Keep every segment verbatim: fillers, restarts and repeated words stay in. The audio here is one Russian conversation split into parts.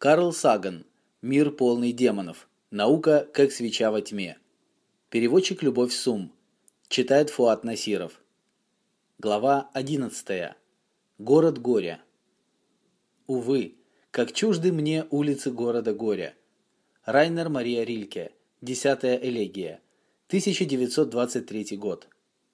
Карл Саган. Мир полный демонов. Наука, как свеча во тьме. Переводчик Любовь Сум. Читает Фуат Насиров. Глава одиннадцатая. Город горя. Увы, как чужды мне улицы города горя. Райнер Мария Рильке. Десятая элегия. тысяча девятьсот двадцать третий год.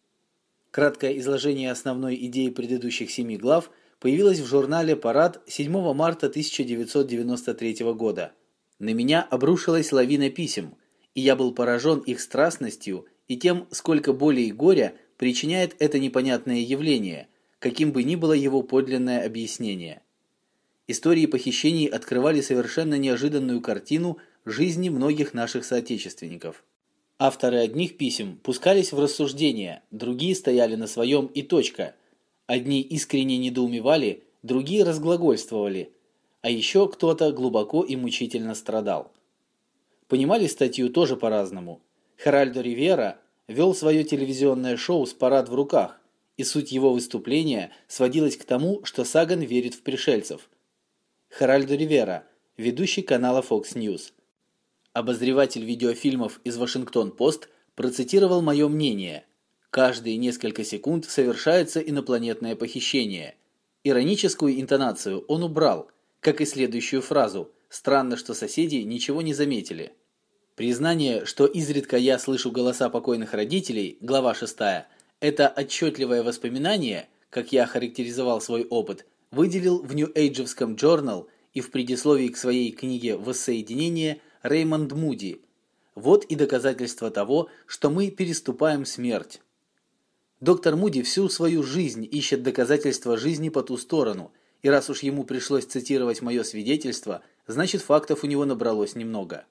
Краткое изложение основной идеи предыдущих семи глав появилось в журнале «Парад» седьмого марта тысяча девятьсот девяносто третьего года. На меня обрушилась лавина писем, и я был поражен их страстностью и тем, сколько боли и горя причиняет это непонятное явление, каким бы ни было его подлинное объяснение. Истории похищений открывали совершенно неожиданную картину жизни многих наших соотечественников. Авторы одних писем пускались в рассуждения, другие стояли на своем и точка. Одни искренне недоумевали, другие разглагольствовали, а еще кто-то глубоко и мучительно страдал. Понимали статью тоже по-разному. Херальдо Ривера вел свое телевизионное шоу с «Парад в руках», и суть его выступления сводилась к тому, что Саган верит в пришельцев. Херальдо Ривера, ведущий канала Fox News. Обозреватель видеофильмов из Вашингтон-Пост процитировал мое мнение. Каждые несколько секунд совершается инопланетное похищение. Ироническую интонацию он убрал, как и следующую фразу «Странно, что соседи ничего не заметили». Признание, что изредка я слышу голоса покойных родителей, глава шестая, это отчетливое воспоминание, как я характеризовал свой опыт, выделил в Нью-Эйджевском Journal и в предисловии к своей книге «Воссоединение» Реймонд Муди. Вот и доказательство того, что мы переступаем смерть. Доктор Муди всю свою жизнь ищет доказательства жизни по ту сторону, и раз уж ему пришлось цитировать мое свидетельство, значит фактов у него набралось немного.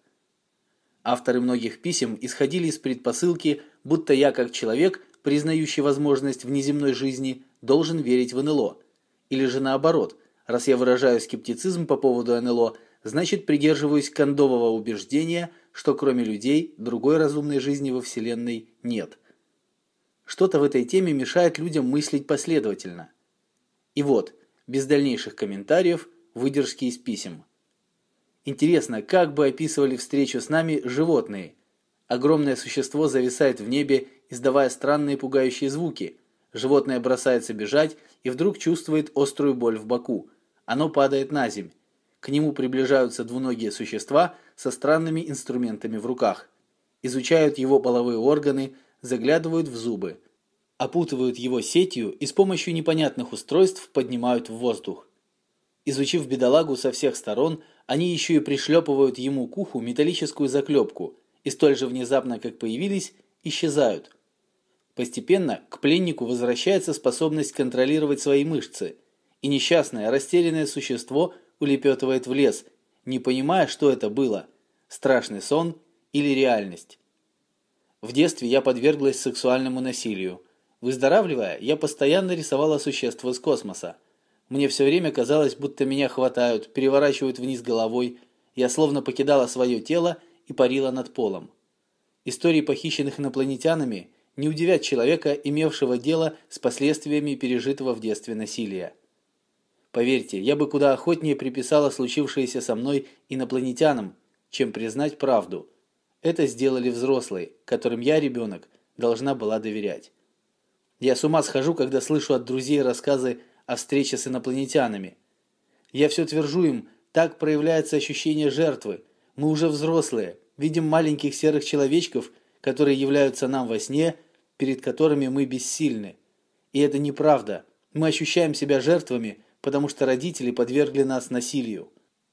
Авторы многих писем исходили из предпосылки, будто я, как человек, признающий возможность внеземной жизни, должен верить в эн эл о. Или же наоборот, раз я выражаю скептицизм по поводу эн эл о, значит придерживаюсь кондового убеждения, что кроме людей другой разумной жизни во Вселенной нет. Что-то в этой теме мешает людям мыслить последовательно. И вот, без дальнейших комментариев, выдержки из писем. Интересно, как бы описывали встречу с нами животные? Огромное существо зависает в небе, издавая странные пугающие звуки. Животное бросается бежать и вдруг чувствует острую боль в боку. Оно падает на земь. К нему приближаются двуногие существа со странными инструментами в руках. Изучают его половые органы, заглядывают в зубы, опутывают его сетью и с помощью непонятных устройств поднимают в воздух. Изучив бедолагу со всех сторон, они еще и пришлепывают ему к уху металлическую заклепку и столь же внезапно, как появились, исчезают. Постепенно к пленнику возвращается способность контролировать свои мышцы, и несчастное, растерянное существо улепетывает в лес, не понимая, что это было – страшный сон или реальность. В детстве я подверглась сексуальному насилию. Выздоравливая, я постоянно рисовала существ из космоса. Мне все время казалось, будто меня хватают, переворачивают вниз головой. Я словно покидала свое тело и парила над полом. Истории похищенных инопланетянами не удивят человека, имевшего дело с последствиями пережитого в детстве насилия. Поверьте, я бы куда охотнее приписала случившееся со мной инопланетянам, чем признать правду. Это сделали взрослые, которым я, ребенок, должна была доверять. Я с ума схожу, когда слышу от друзей рассказы о встрече с инопланетянами. Я все твержу им, так проявляется ощущение жертвы. Мы уже взрослые, видим маленьких серых человечков, которые являются нам во сне, перед которыми мы бессильны. И это неправда. Мы ощущаем себя жертвами, потому что родители подвергли нас насилию.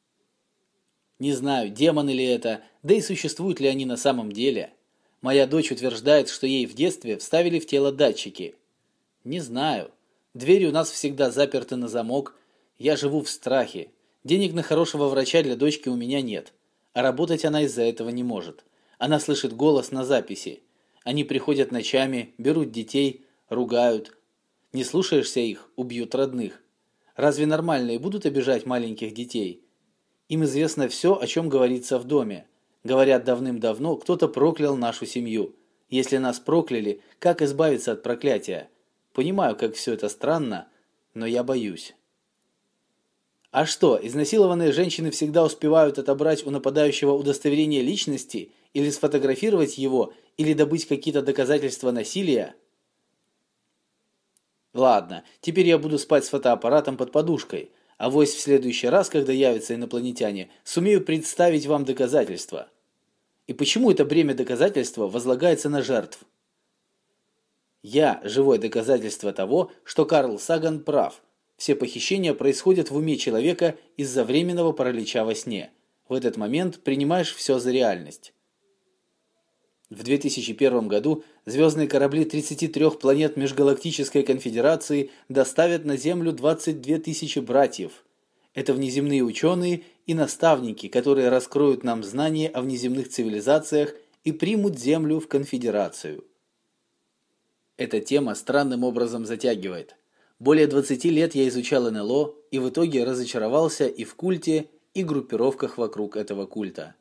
Не знаю, демоны ли это, да и существуют ли они на самом деле. Моя дочь утверждает, что ей в детстве вставили в тело датчики. Не знаю. Двери у нас всегда заперты на замок. Я живу в страхе. Денег на хорошего врача для дочки у меня нет. А работать она из-за этого не может. Она слышит голос на записи. Они приходят ночами, берут детей, ругают. Не слушаешься их, убьют родных. Разве нормальные будут обижать маленьких детей? Им известно все, о чем говорится в доме. Говорят, давным-давно кто-то проклял нашу семью. Если нас прокляли, как избавиться от проклятия? Понимаю, как все это странно, но я боюсь. А что, изнасилованные женщины всегда успевают отобрать у нападающего удостоверение личности, или сфотографировать его, или добыть какие-то доказательства насилия? Ладно, теперь я буду спать с фотоаппаратом под подушкой, а вось в следующий раз, когда явятся инопланетяне, сумею представить вам доказательства. И почему это бремя доказательства возлагается на жертв? Я – живое доказательство того, что Карл Саган прав. Все похищения происходят в уме человека из-за временного паралича во сне. В этот момент принимаешь все за реальность. В две тысячи первом году звездные корабли тридцати трёх планет Межгалактической конфедерации доставят на Землю двадцать две тысячи братьев. Это внеземные ученые и наставники, которые раскроют нам знания о внеземных цивилизациях и примут Землю в конфедерацию. Эта тема странным образом затягивает. Более двадцати лет я изучал эн эл о и в итоге разочаровался и в культе, и группировках вокруг этого культа.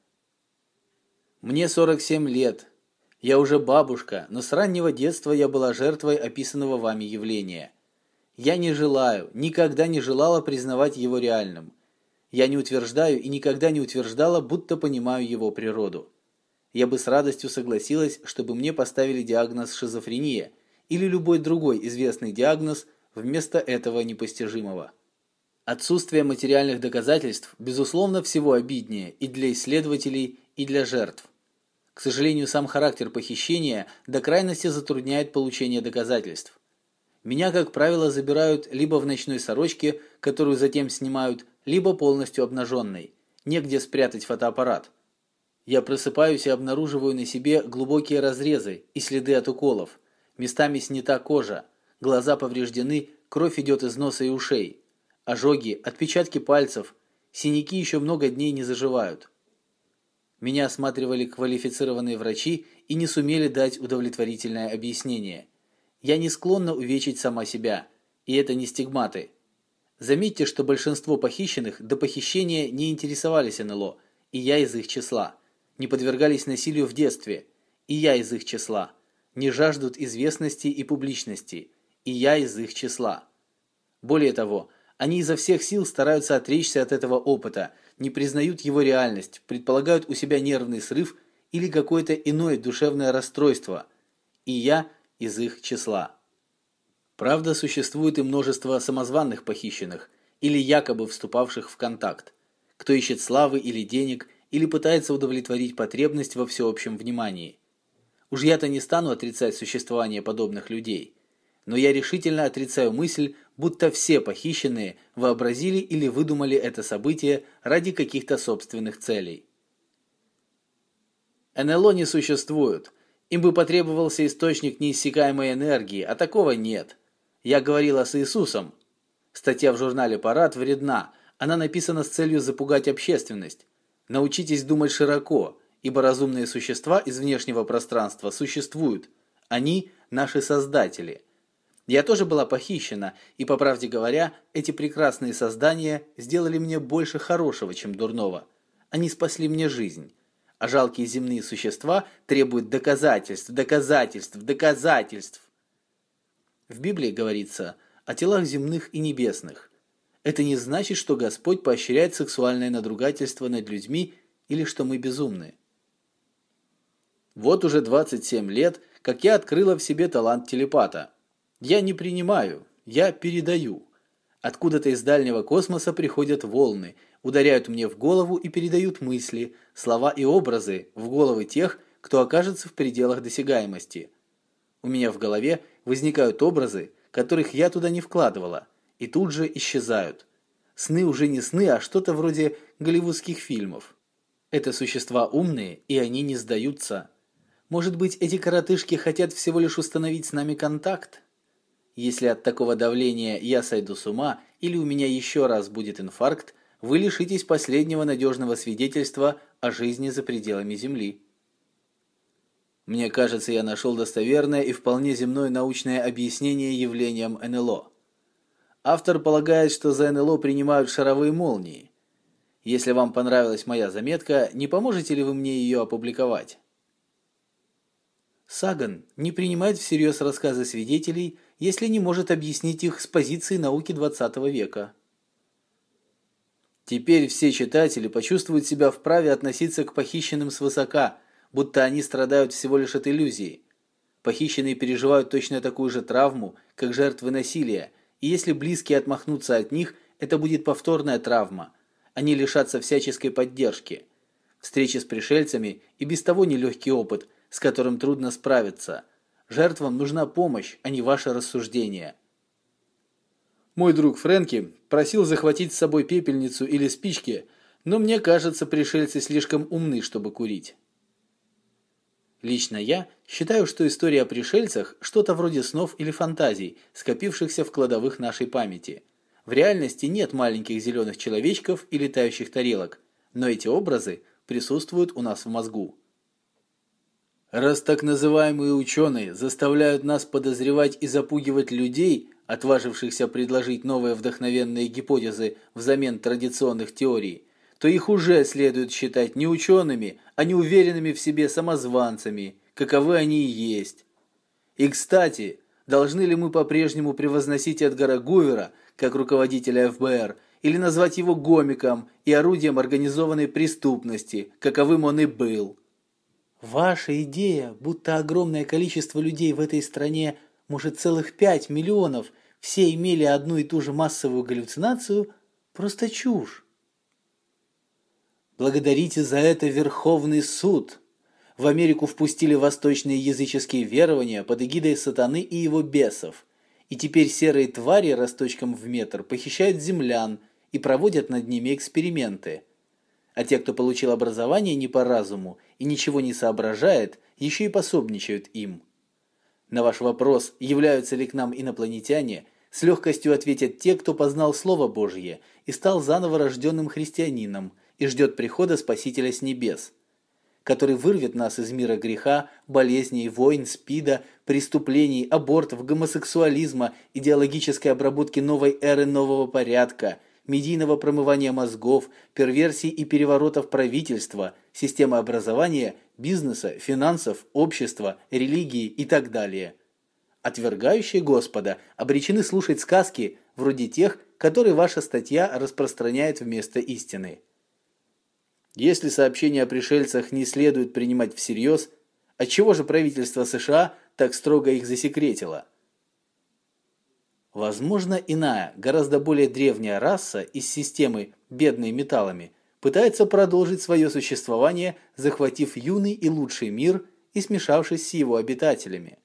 Мне сорок семь лет. Я уже бабушка, но с раннего детства я была жертвой описанного вами явления. Я не желаю, никогда не желала признавать его реальным. Я не утверждаю и никогда не утверждала, будто понимаю его природу. Я бы с радостью согласилась, чтобы мне поставили диагноз шизофрения или любой другой известный диагноз вместо этого непостижимого. Отсутствие материальных доказательств, безусловно, всего обиднее и для исследователей, и для жертв. К сожалению, сам характер похищения до крайности затрудняет получение доказательств. Меня, как правило, забирают либо в ночной сорочке, которую затем снимают, либо полностью обнаженной. Негде спрятать фотоаппарат. Я просыпаюсь и обнаруживаю на себе глубокие разрезы и следы от уколов. Местами снята кожа, глаза повреждены, кровь идет из носа и ушей. Ожоги, отпечатки пальцев, синяки еще много дней не заживают. Меня осматривали квалифицированные врачи и не сумели дать удовлетворительное объяснение. Я не склонна увечить сама себя, и это не стигматы. Заметьте, что большинство похищенных до похищения не интересовались эн эл о, и я из их числа. Не подвергались насилию в детстве, и я из их числа. Не жаждут известности и публичности, и я из их числа. Более того, они изо всех сил стараются отречься от этого опыта, не признают его реальность, предполагают у себя нервный срыв или какое-то иное душевное расстройство, и я из их числа. Правда, существует и множество самозванных похищенных или якобы вступавших в контакт, кто ищет славы или денег, или пытается удовлетворить потребность во всеобщем внимании. Уж я-то не стану отрицать существование подобных людей, но я решительно отрицаю мысль, будто все похищенные вообразили или выдумали это событие ради каких-то собственных целей. эн эл о не существует. Им бы потребовался источник неиссякаемой энергии, а такого нет. Я говорила с Иисусом. Статья в журнале «Парад» вредна. Она написана с целью запугать общественность. Научитесь думать широко, ибо разумные существа из внешнего пространства существуют. Они – наши создатели. Я тоже была похищена, и, по правде говоря, эти прекрасные создания сделали мне больше хорошего, чем дурного. Они спасли мне жизнь. А жалкие земные существа требуют доказательств, доказательств, доказательств. В Библии говорится о телах земных и небесных. Это не значит, что Господь поощряет сексуальное надругательство над людьми или что мы безумны. Вот уже двадцать семь лет, как я открыла в себе талант телепата. Я не принимаю, я передаю. Откуда-то из дальнего космоса приходят волны, ударяют мне в голову и передают мысли, слова и образы в головы тех, кто окажется в пределах досягаемости. У меня в голове возникают образы, которых я туда не вкладывала, и тут же исчезают. Сны уже не сны, а что-то вроде голливудских фильмов. Это существа умные, и они не сдаются. Может быть, эти коротышки хотят всего лишь установить с нами контакт? Если от такого давления я сойду с ума или у меня еще раз будет инфаркт, вы лишитесь последнего надежного свидетельства о жизни за пределами Земли. Мне кажется, я нашел достоверное и вполне земное научное объяснение явлениям эн эл о. Автор полагает, что за эн эл о принимают шаровые молнии. Если вам понравилась моя заметка, не поможете ли вы мне ее опубликовать? Саган не принимает всерьез рассказы свидетелей, если не может объяснить их с позиции науки двадцатого века. Теперь все читатели почувствуют себя вправе относиться к похищенным свысока, будто они страдают всего лишь от иллюзии. Похищенные переживают точно такую же травму, как жертвы насилия, и если близкие отмахнутся от них, это будет повторная травма. Они лишатся всяческой поддержки. Встречи с пришельцами и без того нелегкий опыт, с которым трудно справиться. Жертвам нужна помощь, а не ваше рассуждение. Мой друг Фрэнки просил захватить с собой пепельницу или спички, но мне кажется, пришельцы слишком умны, чтобы курить. Лично я считаю, что история о пришельцах – что-то вроде снов или фантазий, скопившихся в кладовых нашей памяти. В реальности нет маленьких зеленых человечков и летающих тарелок, но эти образы присутствуют у нас в мозгу. Раз так называемые ученые заставляют нас подозревать и запугивать людей, отважившихся предложить новые вдохновенные гипотезы взамен традиционных теорий, то их уже следует считать не учеными, а неуверенными в себе самозванцами, каковы они и есть. И, кстати, должны ли мы по-прежнему превозносить Эдгара Гувера как руководителя эф бэ эр или назвать его гомиком и орудием организованной преступности, каковым он и был? Ваша идея, будто огромное количество людей в этой стране, может целых пять миллионов, все имели одну и ту же массовую галлюцинацию, просто чушь. Благодарите за это Верховный суд. В Америку впустили восточные языческие верования под эгидой сатаны и его бесов. И теперь серые твари росточком в метр похищают землян и проводят над ними эксперименты. А те, кто получил образование не по разуму и ничего не соображает, еще и пособничают им. На ваш вопрос, являются ли к нам инопланетяне, с легкостью ответят те, кто познал Слово Божье и стал заново рожденным христианином и ждет прихода Спасителя с небес, который вырвет нас из мира греха, болезней, войн, спида, преступлений, абортов, гомосексуализма, идеологической обработки новой эры нового порядка, медийного промывания мозгов, перверсий и переворотов правительства, системы образования, бизнеса, финансов, общества, религии и так далее. Отвергающие Господа обречены слушать сказки, вроде тех, которые ваша статья распространяет вместо истины. Если сообщения о пришельцах не следует принимать всерьез, отчего же правительство США так строго их засекретило? Возможно, иная, гораздо более древняя раса из системы «бедные металлами» пытается продолжить свое существование, захватив юный и лучший мир и смешавшись с его обитателями.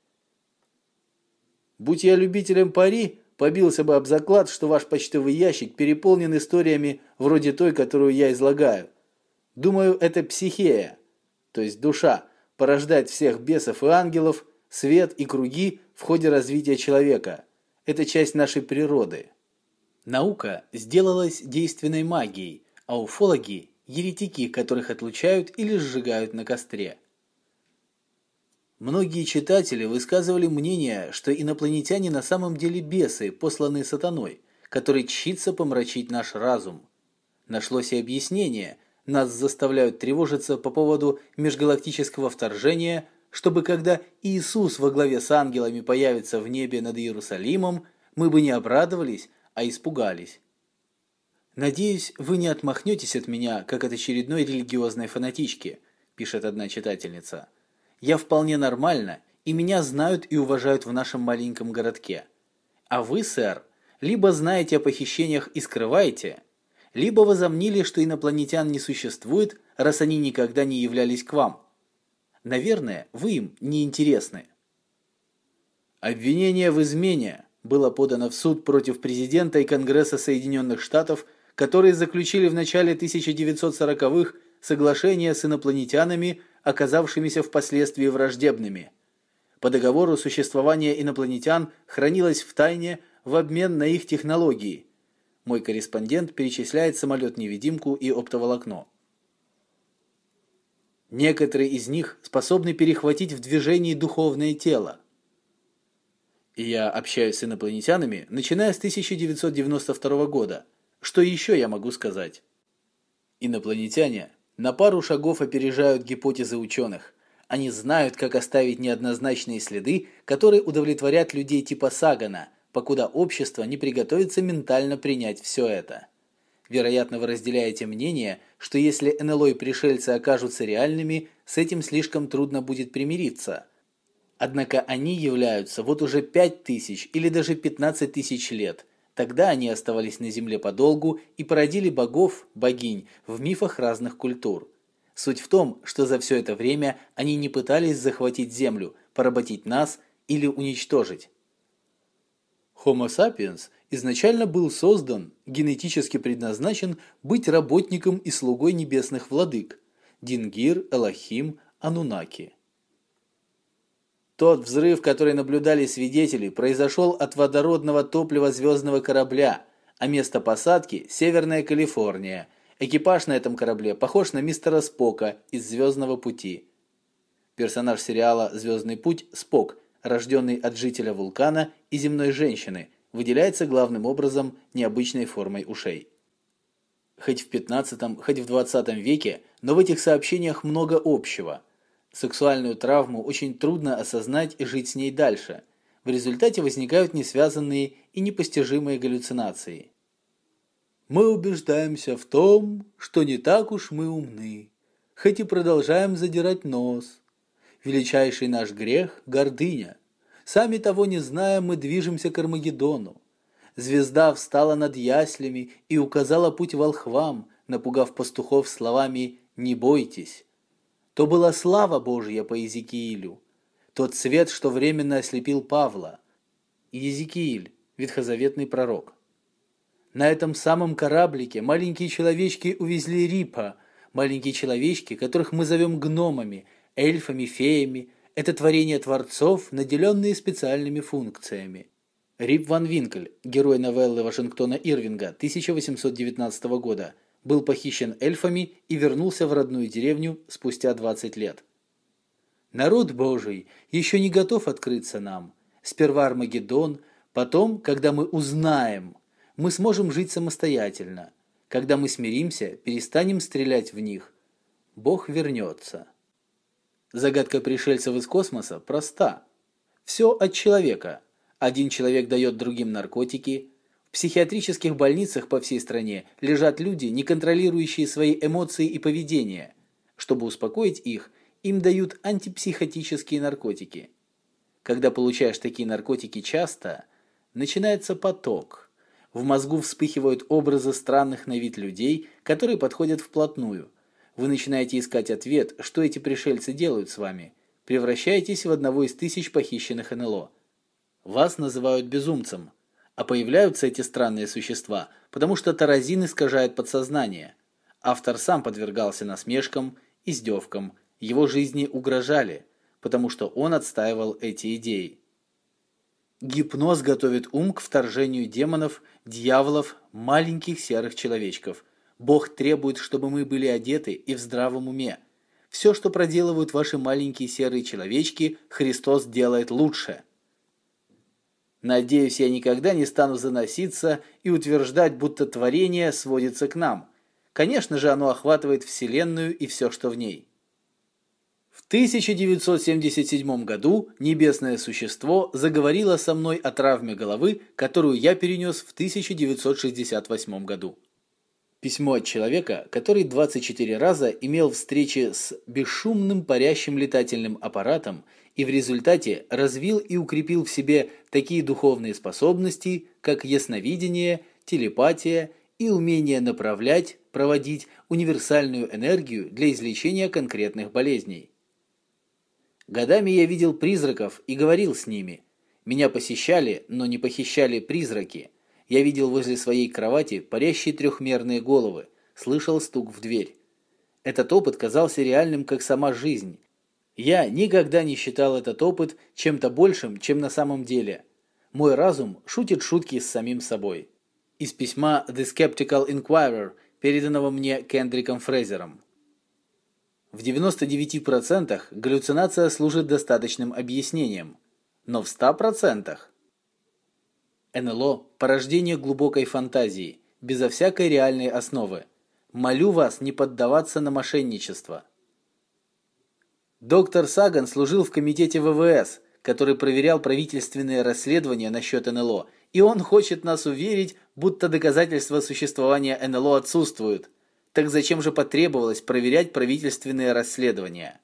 Будь я любителем пари, побился бы об заклад, что ваш почтовый ящик переполнен историями вроде той, которую я излагаю. Думаю, это психея, то есть душа, порождает всех бесов и ангелов, свет и круги в ходе развития человека. Это часть нашей природы. Наука сделалась действенной магией, а уфологи – еретики, которых отлучают или сжигают на костре. Многие читатели высказывали мнение, что инопланетяне на самом деле бесы, посланные сатаной, который тщится помрачить наш разум. Нашлось и объяснение – нас заставляют тревожиться по поводу межгалактического вторжения, чтобы когда Иисус во главе с ангелами появится в небе над Иерусалимом, мы бы не обрадовались, а испугались. «Надеюсь, вы не отмахнетесь от меня, как от очередной религиозной фанатички», пишет одна читательница. «Я вполне нормальна, и меня знают и уважают в нашем маленьком городке. А вы, сэр, либо знаете о похищениях и скрываете, либо возомнили, что инопланетян не существует, раз они никогда не являлись к вам. Наверное, вы им не интересны». Обвинение в измене было подано в суд против президента и Конгресса Соединенных Штатов, которые заключили в начале тысяча девятьсот сороковых соглашение с инопланетянами, оказавшимися впоследствии враждебными. По договору существование инопланетян хранилось в тайне в обмен на их технологии. Мой корреспондент перечисляет самолет-невидимку и оптоволокно. Некоторые из них способны перехватить в движении духовное тело. И я общаюсь с инопланетянами, начиная с тысяча девятьсот девяносто второго года. Что еще я могу сказать? Инопланетяне на пару шагов опережают гипотезы ученых. Они знают, как оставить неоднозначные следы, которые удовлетворят людей типа Сагана, покуда общество не приготовится ментально принять все это. Вероятно, вы разделяете мнение, что если эн эл о и пришельцы окажутся реальными, с этим слишком трудно будет примириться. Однако они являются вот уже пять тысяч или даже пятнадцать тысяч лет. Тогда они оставались на Земле подолгу и породили богов, богинь в мифах разных культур. Суть в том, что за все это время они не пытались захватить Землю, поработить нас или уничтожить. Homo sapiens изначально был создан, генетически предназначен быть работником и слугой небесных владык – Дингир, Элохим, Анунаки. Тот взрыв, который наблюдали свидетели, произошел от водородного топлива звездного корабля, а место посадки – Северная Калифорния. Экипаж на этом корабле похож на мистера Спока из «Звездного пути». Персонаж сериала «Звездный путь» Спок, рожденный от жителя вулкана и земной женщины, выделяется главным образом необычной формой ушей. Хоть в пятнадцатом, хоть в двадцатом веке, но в этих сообщениях много общего. Сексуальную травму очень трудно осознать и жить с ней дальше. В результате возникают несвязанные и непостижимые галлюцинации. Мы убеждаемся в том, что не так уж мы умны, хоть и продолжаем задирать нос. Величайший наш грех – гордыня. Сами того не зная, мы движемся к Армагеддону. Звезда встала над яслями и указала путь волхвам, напугав пастухов словами «Не бойтесь». То была слава Божья по Иезекиилю, тот свет, что временно ослепил Павла. Иезекииль, ветхозаветный пророк. На этом самом кораблике маленькие человечки увезли Рипа, маленькие человечки, которых мы зовем гномами, эльфами, феями. Это творение творцов, наделенные специальными функциями. Рип Ван Винкль, герой новеллы Вашингтона Ирвинга тысяча восемьсот девятнадцатого года, был похищен эльфами и вернулся в родную деревню спустя двадцать лет. Народ Божий еще не готов открыться нам. Сперва Армагеддон, потом, когда мы узнаем, мы сможем жить самостоятельно. Когда мы смиримся, перестанем стрелять в них. Бог вернется. Загадка пришельцев из космоса проста. Все от человека. Один человек дает другим наркотики. В психиатрических больницах по всей стране лежат люди, не контролирующие свои эмоции и поведение. Чтобы успокоить их, им дают антипсихотические наркотики. Когда получаешь такие наркотики часто, начинается поток. В мозгу вспыхивают образы странных на вид людей, которые подходят вплотную. Вы начинаете искать ответ, что эти пришельцы делают с вами. Превращаетесь в одного из тысяч похищенных эн эл о. Вас называют безумцем. А появляются эти странные существа, потому что таразин искажает подсознание. Автор сам подвергался насмешкам, издевкам, его жизни угрожали, потому что он отстаивал эти идеи. Гипноз готовит ум к вторжению демонов, дьяволов, маленьких серых человечков. Бог требует, чтобы мы были одеты и в здравом уме. Все, что проделывают ваши маленькие серые человечки, Христос делает лучше. Надеюсь, я никогда не стану заноситься и утверждать, будто творение сводится к нам. Конечно же, оно охватывает Вселенную и все, что в ней. В тысяча девятьсот семьдесят седьмом году небесное существо заговорило со мной о травме головы, которую я перенес в тысяча девятьсот шестьдесят восьмом году. Письмо от человека, который двадцать четыре раза имел встречи с бесшумным парящим летательным аппаратом и в результате развил и укрепил в себе такие духовные способности, как ясновидение, телепатия и умение направлять, проводить универсальную энергию для излечения конкретных болезней. Годами я видел призраков и говорил с ними. Меня посещали, но не похищали призраки. Я видел возле своей кровати парящие трехмерные головы, слышал стук в дверь. Этот опыт казался реальным, как сама жизнь. Я никогда не считал этот опыт чем-то большим, чем на самом деле. Мой разум шутит шутки с самим собой. Из письма The Skeptical Inquirer, переданного мне Кендриком Фрейзером. В девяноста девяти процентах галлюцинация служит достаточным объяснением, но в ста процентах эн эл о – порождение глубокой фантазии, безо всякой реальной основы. Молю вас не поддаваться на мошенничество. Доктор Саган служил в комитете вэ вэ эс, который проверял правительственные расследования насчет эн эл о, И он хочет нас уверить, будто доказательства существования эн эл о отсутствуют. Так зачем же потребовалось проверять правительственные расследования?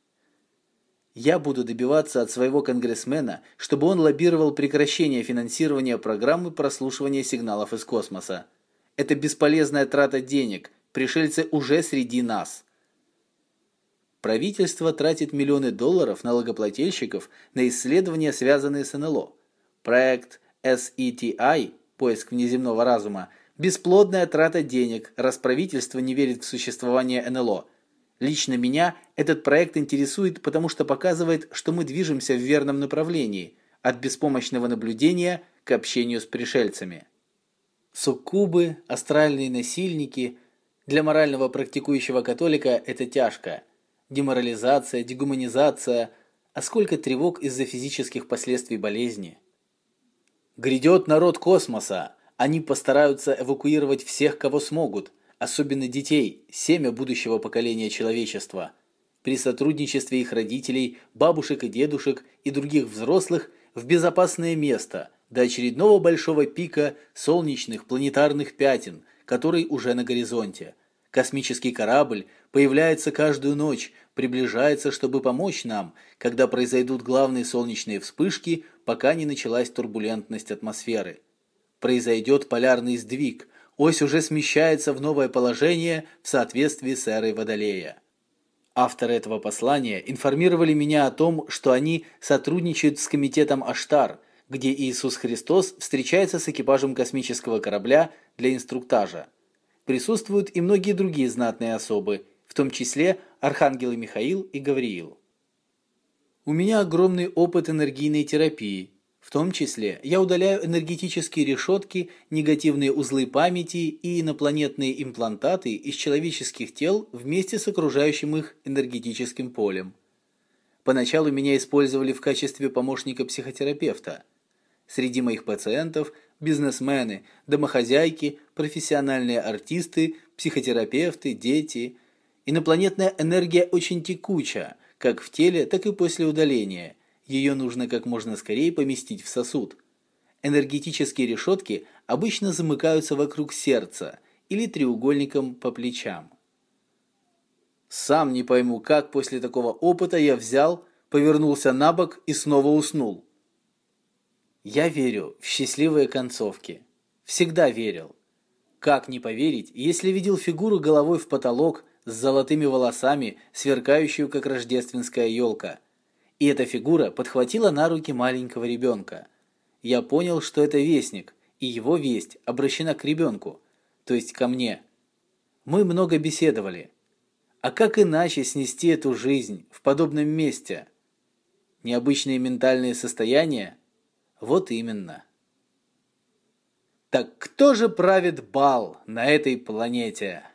Я буду добиваться от своего конгрессмена, чтобы он лоббировал прекращение финансирования программы прослушивания сигналов из космоса. Это бесполезная трата денег, пришельцы уже среди нас. Правительство тратит миллионы долларов налогоплательщиков на исследования, связанные с эн эл о. Проект эс и ти ай, поиск внеземного разума, бесплодная трата денег, раз правительство не верит в существование эн эл о. Лично меня этот проект интересует, потому что показывает, что мы движемся в верном направлении, от беспомощного наблюдения к общению с пришельцами. Суккубы, астральные насильники. Для морального практикующего католика это тяжко. Деморализация, дегуманизация, а сколько тревог из-за физических последствий болезни. Грядет народ космоса. Они постараются эвакуировать всех, кого смогут, особенно детей, семя будущего поколения человечества. При сотрудничестве их родителей, бабушек и дедушек и других взрослых в безопасное место до очередного большого пика солнечных планетарных пятен, который уже на горизонте. Космический корабль появляется каждую ночь, приближается, чтобы помочь нам, когда произойдут главные солнечные вспышки, пока не началась турбулентность атмосферы. Произойдет полярный сдвиг, ось уже смещается в новое положение в соответствии с эрой Водолея. Авторы этого послания информировали меня о том, что они сотрудничают с комитетом Аштар, где Иисус Христос встречается с экипажем космического корабля для инструктажа. Присутствуют и многие другие знатные особы, в том числе архангелы Михаил и Гавриил. У меня огромный опыт энергийной терапии. В том числе я удаляю энергетические решетки, негативные узлы памяти и инопланетные имплантаты из человеческих тел вместе с окружающим их энергетическим полем. Поначалу меня использовали в качестве помощника психотерапевта. Среди моих пациентов бизнесмены, домохозяйки, профессиональные артисты, психотерапевты, дети. Инопланетная энергия очень текуча, как в теле, так и после удаления. Ее нужно как можно скорее поместить в сосуд. Энергетические решетки обычно замыкаются вокруг сердца или треугольником по плечам. Сам не пойму, как после такого опыта я взял, повернулся на бок и снова уснул. Я верю в счастливые концовки. Всегда верил. Как не поверить, если видел фигуру головой в потолок с золотыми волосами, сверкающую как рождественская елка. И эта фигура подхватила на руки маленького ребенка. Я понял, что это вестник, и его весть обращена к ребенку, то есть ко мне. Мы много беседовали. А как иначе снести эту жизнь в подобном месте? Необычные ментальные состояния? Вот именно. Так кто же правит бал на этой планете?